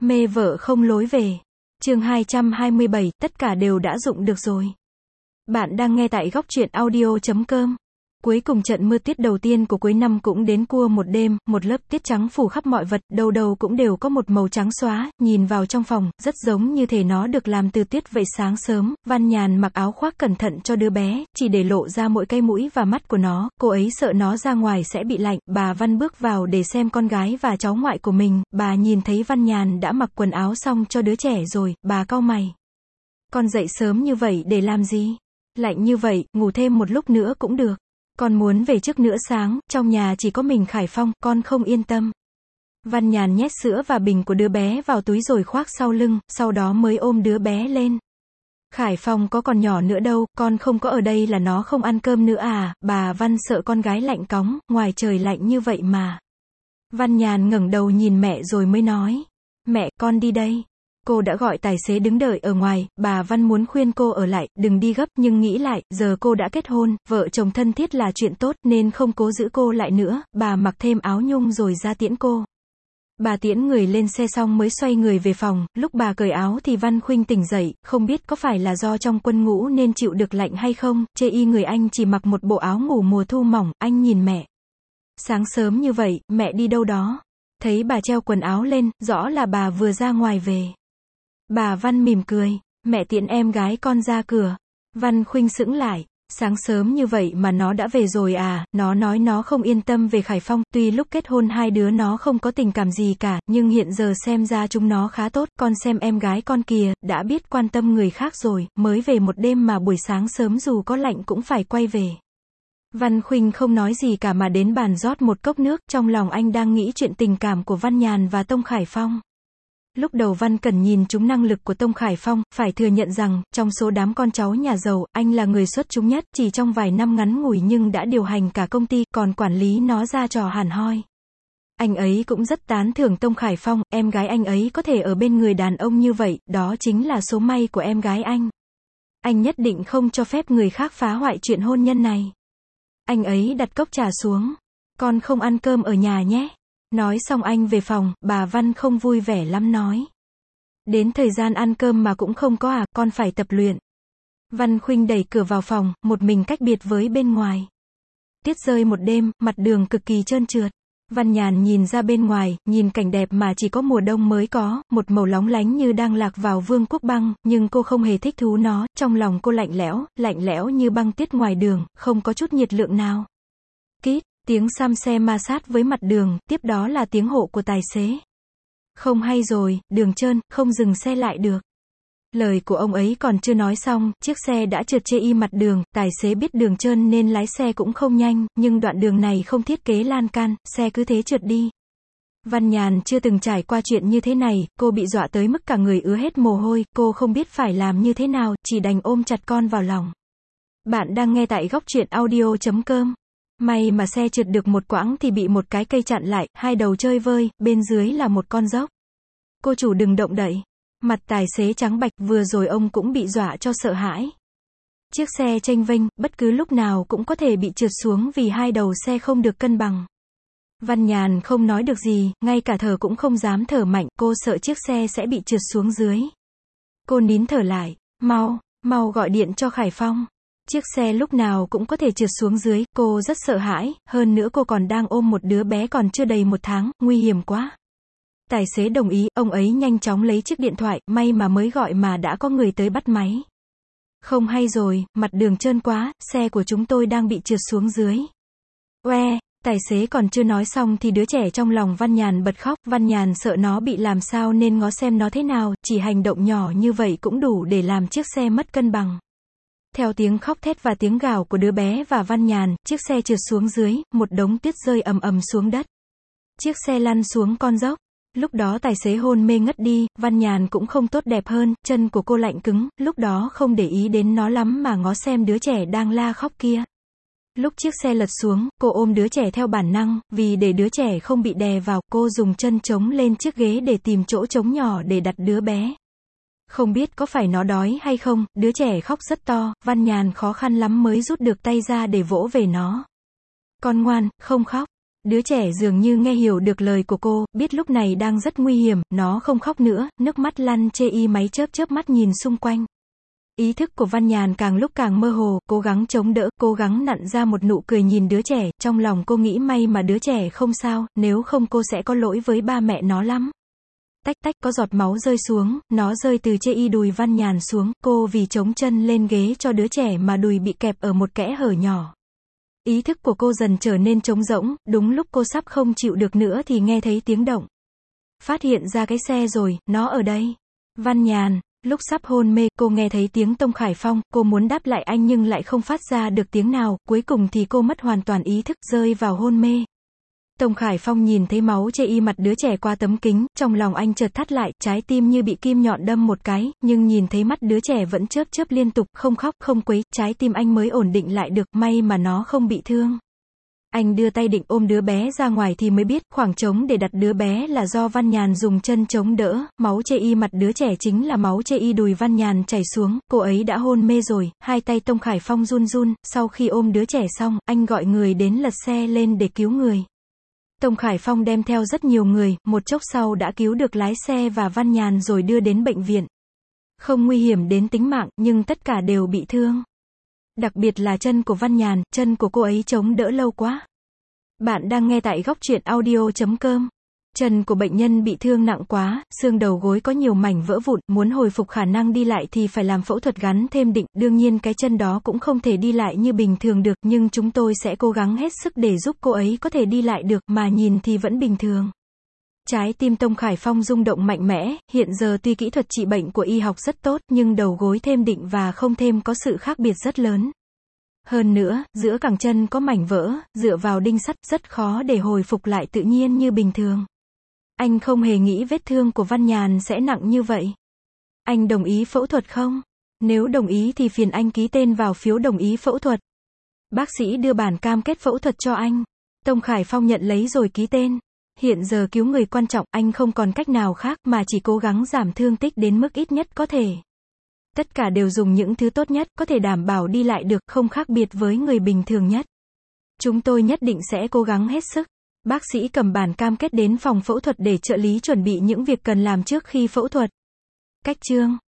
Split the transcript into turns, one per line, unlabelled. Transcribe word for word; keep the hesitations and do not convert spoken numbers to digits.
Mê vợ không lối về. Chương hai trăm hai mươi bảy, tất cả đều đã dụng được rồi. Bạn đang nghe tại góc truyện audio chấm com. Cuối cùng trận mưa tuyết đầu tiên của cuối năm cũng đến cua một đêm, một lớp tiết trắng phủ khắp mọi vật, đầu đầu cũng đều có một màu trắng xóa, nhìn vào trong phòng, rất giống như thể nó được làm từ tuyết vậy. Sáng sớm, Văn Nhàn mặc áo khoác cẩn thận cho đứa bé, chỉ để lộ ra mỗi cái mũi và mắt của nó, cô ấy sợ nó ra ngoài sẽ bị lạnh. Bà Văn bước vào để xem con gái và cháu ngoại của mình, bà nhìn thấy Văn Nhàn đã mặc quần áo xong cho đứa trẻ rồi, bà cau mày. Con dậy sớm như vậy để làm gì? Lạnh như vậy, ngủ thêm một lúc nữa cũng được. Con muốn về trước nửa sáng, trong nhà chỉ có mình Khải Phong, con không yên tâm. Văn Nhàn nhét sữa và bình của đứa bé vào túi rồi khoác sau lưng, sau đó mới ôm đứa bé lên. Khải Phong có còn nhỏ nữa đâu, con không có ở đây là nó không ăn cơm nữa à? Bà Văn sợ con gái lạnh cóng, ngoài trời lạnh như vậy mà. Văn Nhàn ngẩng đầu nhìn mẹ rồi mới nói, mẹ, con đi đây. Cô đã gọi tài xế đứng đợi ở ngoài, bà Văn muốn khuyên cô ở lại, đừng đi gấp, nhưng nghĩ lại, giờ cô đã kết hôn, vợ chồng thân thiết là chuyện tốt, nên không cố giữ cô lại nữa, bà mặc thêm áo nhung rồi ra tiễn cô. Bà tiễn người lên xe xong mới xoay người về phòng, lúc bà cởi áo thì Văn Khuynh tỉnh dậy, không biết có phải là do trong quân ngũ nên chịu được lạnh hay không, chê y người anh chỉ mặc một bộ áo ngủ mùa thu mỏng, anh nhìn mẹ. Sáng sớm như vậy, mẹ đi đâu đó? Thấy bà treo quần áo lên, rõ là bà vừa ra ngoài về. Bà Văn mỉm cười, mẹ tiễn em gái con ra cửa. Văn Khuynh sững lại, sáng sớm như vậy mà nó đã về rồi à? Nó nói nó không yên tâm về Khải Phong, tuy lúc kết hôn hai đứa nó không có tình cảm gì cả, nhưng hiện giờ xem ra chúng nó khá tốt, con xem em gái con kìa, đã biết quan tâm người khác rồi, mới về một đêm mà buổi sáng sớm dù có lạnh cũng phải quay về. Văn Khuynh không nói gì cả mà đến bàn rót một cốc nước, trong lòng anh đang nghĩ chuyện tình cảm của Văn Nhàn và Tông Khải Phong. Lúc đầu Văn Cẩn nhìn trúng năng lực của Tông Khải Phong, phải thừa nhận rằng, trong số đám con cháu nhà giàu, anh là người xuất chúng nhất, chỉ trong vài năm ngắn ngủi nhưng đã điều hành cả công ty, còn quản lý nó ra trò hẳn hoi. Anh ấy cũng rất tán thưởng Tông Khải Phong, em gái anh ấy có thể ở bên người đàn ông như vậy, đó chính là số may của em gái anh. Anh nhất định không cho phép người khác phá hoại chuyện hôn nhân này. Anh ấy đặt cốc trà xuống. Con không ăn cơm ở nhà nhé. Nói xong anh về phòng, bà Văn không vui vẻ lắm nói. Đến thời gian ăn cơm mà cũng không có à, con phải tập luyện. Văn Khuynh đẩy cửa vào phòng, một mình cách biệt với bên ngoài. Tuyết rơi một đêm, mặt đường cực kỳ trơn trượt. Văn Nhàn nhìn ra bên ngoài, nhìn cảnh đẹp mà chỉ có mùa đông mới có, một màu lóng lánh như đang lạc vào vương quốc băng, nhưng cô không hề thích thú nó, trong lòng cô lạnh lẽo, lạnh lẽo như băng tuyết ngoài đường, không có chút nhiệt lượng nào. Kít, tiếng xăm xe ma sát với mặt đường, tiếp đó là tiếng hộ của tài xế. Không hay rồi, đường trơn, không dừng xe lại được. Lời của ông ấy còn chưa nói xong, chiếc xe đã trượt chê y mặt đường, tài xế biết đường trơn nên lái xe cũng không nhanh, nhưng đoạn đường này không thiết kế lan can, xe cứ thế trượt đi. Văn Nhàn chưa từng trải qua chuyện như thế này, cô bị dọa tới mức cả người ứa hết mồ hôi, cô không biết phải làm như thế nào, chỉ đành ôm chặt con vào lòng. Bạn đang nghe tại góc truyện audio chấm com. May mà xe trượt được một quãng thì bị một cái cây chặn lại, hai đầu chơi vơi, bên dưới là một con dốc. Cô chủ đừng động đậy. Mặt tài xế trắng bạch, vừa rồi ông cũng bị dọa cho sợ hãi. Chiếc xe chênh vênh, bất cứ lúc nào cũng có thể bị trượt xuống vì hai đầu xe không được cân bằng. Văn Nhàn không nói được gì, ngay cả thở cũng không dám thở mạnh, cô sợ chiếc xe sẽ bị trượt xuống dưới. Cô nín thở lại, mau, mau gọi điện cho Khải Phong. Chiếc xe lúc nào cũng có thể trượt xuống dưới, cô rất sợ hãi, hơn nữa cô còn đang ôm một đứa bé còn chưa đầy một tháng, nguy hiểm quá. Tài xế đồng ý, ông ấy nhanh chóng lấy chiếc điện thoại, may mà mới gọi mà đã có người tới bắt máy. Không hay rồi, mặt đường trơn quá, xe của chúng tôi đang bị trượt xuống dưới. Oe, tài xế còn chưa nói xong thì đứa trẻ trong lòng Văn Nhàn bật khóc, Văn Nhàn sợ nó bị làm sao nên ngó xem nó thế nào, chỉ hành động nhỏ như vậy cũng đủ để làm chiếc xe mất cân bằng. Theo tiếng khóc thét và tiếng gào của đứa bé và Văn Nhàn, chiếc xe trượt xuống dưới, một đống tuyết rơi ầm ầm xuống đất. Chiếc xe lăn xuống con dốc. Lúc đó tài xế hôn mê ngất đi, Văn Nhàn cũng không tốt đẹp hơn, chân của cô lạnh cứng, lúc đó không để ý đến nó lắm mà ngó xem đứa trẻ đang la khóc kia. Lúc chiếc xe lật xuống, cô ôm đứa trẻ theo bản năng, vì để đứa trẻ không bị đè vào, cô dùng chân chống lên chiếc ghế để tìm chỗ trống nhỏ để đặt đứa bé. Không biết có phải nó đói hay không, đứa trẻ khóc rất to, Văn Nhàn khó khăn lắm mới rút được tay ra để vỗ về nó. Con ngoan, không khóc. Đứa trẻ dường như nghe hiểu được lời của cô, biết lúc này đang rất nguy hiểm, nó không khóc nữa, nước mắt lăn chê y máy chớp chớp mắt nhìn xung quanh. Ý thức của Văn Nhàn càng lúc càng mơ hồ, cố gắng chống đỡ, cố gắng nặn ra một nụ cười nhìn đứa trẻ, trong lòng cô nghĩ may mà đứa trẻ không sao, nếu không cô sẽ có lỗi với ba mẹ nó lắm. Tách tách có giọt máu rơi xuống, nó rơi từ chê y đùi Văn Nhàn xuống, cô vì chống chân lên ghế cho đứa trẻ mà đùi bị kẹp ở một kẽ hở nhỏ. Ý thức của cô dần trở nên trống rỗng, đúng lúc cô sắp không chịu được nữa thì nghe thấy tiếng động. Phát hiện ra cái xe rồi, nó ở đây. Văn Nhàn, lúc sắp hôn mê, cô nghe thấy tiếng Tông Khải Phong, cô muốn đáp lại anh nhưng lại không phát ra được tiếng nào, cuối cùng thì cô mất hoàn toàn ý thức, rơi vào hôn mê. Tông Khải Phong nhìn thấy máu chê y mặt đứa trẻ qua tấm kính, trong lòng anh chợt thắt lại, trái tim như bị kim nhọn đâm một cái, nhưng nhìn thấy mắt đứa trẻ vẫn chớp chớp liên tục, không khóc, không quấy, trái tim anh mới ổn định lại được, may mà nó không bị thương. Anh đưa tay định ôm đứa bé ra ngoài thì mới biết, khoảng trống để đặt đứa bé là do Văn Nhàn dùng chân chống đỡ, máu chê y mặt đứa trẻ chính là máu chê y đùi Văn Nhàn chảy xuống, cô ấy đã hôn mê rồi, hai tay Tông Khải Phong run run, sau khi ôm đứa trẻ xong, anh gọi người đến lật xe lên để cứu người. Tông Khải Phong đem theo rất nhiều người, một chốc sau đã cứu được lái xe và Văn Nhàn rồi đưa đến bệnh viện. Không nguy hiểm đến tính mạng, nhưng tất cả đều bị thương. Đặc biệt là chân của Văn Nhàn, chân của cô ấy chống đỡ lâu quá. Bạn đang nghe tại góc truyện audio chấm com. Chân của bệnh nhân bị thương nặng quá, xương đầu gối có nhiều mảnh vỡ vụn, muốn hồi phục khả năng đi lại thì phải làm phẫu thuật gắn thêm đinh, đương nhiên cái chân đó cũng không thể đi lại như bình thường được, nhưng chúng tôi sẽ cố gắng hết sức để giúp cô ấy có thể đi lại được, mà nhìn thì vẫn bình thường. Trái tim Tông Khải Phong rung động mạnh mẽ, hiện giờ tuy kỹ thuật trị bệnh của y học rất tốt, nhưng đầu gối thêm đinh và không thêm có sự khác biệt rất lớn. Hơn nữa, giữa cẳng chân có mảnh vỡ, dựa vào đinh sắt rất khó để hồi phục lại tự nhiên như bình thường. Anh không hề nghĩ vết thương của Văn Nhàn sẽ nặng như vậy. Anh đồng ý phẫu thuật không? Nếu đồng ý thì phiền anh ký tên vào phiếu đồng ý phẫu thuật. Bác sĩ đưa bản cam kết phẫu thuật cho anh. Tông Khải Phong nhận lấy rồi ký tên. Hiện giờ cứu người quan trọng, anh không còn cách nào khác mà chỉ cố gắng giảm thương tích đến mức ít nhất có thể. Tất cả đều dùng những thứ tốt nhất, có thể đảm bảo đi lại được, không khác biệt với người bình thường nhất. Chúng tôi nhất định sẽ cố gắng hết sức. Bác sĩ cầm bản cam kết đến phòng phẫu thuật để trợ lý chuẩn bị những việc cần làm trước khi phẫu thuật. Cách chương